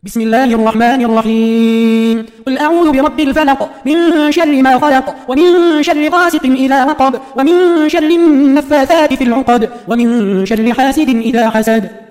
بسم الله الرحمن الرحيم قل أعوذ برب الفلق من شر ما خلق ومن شر غاسق إذا وقب ومن شر النفاثات في العقد ومن شر حاسد إذا حسد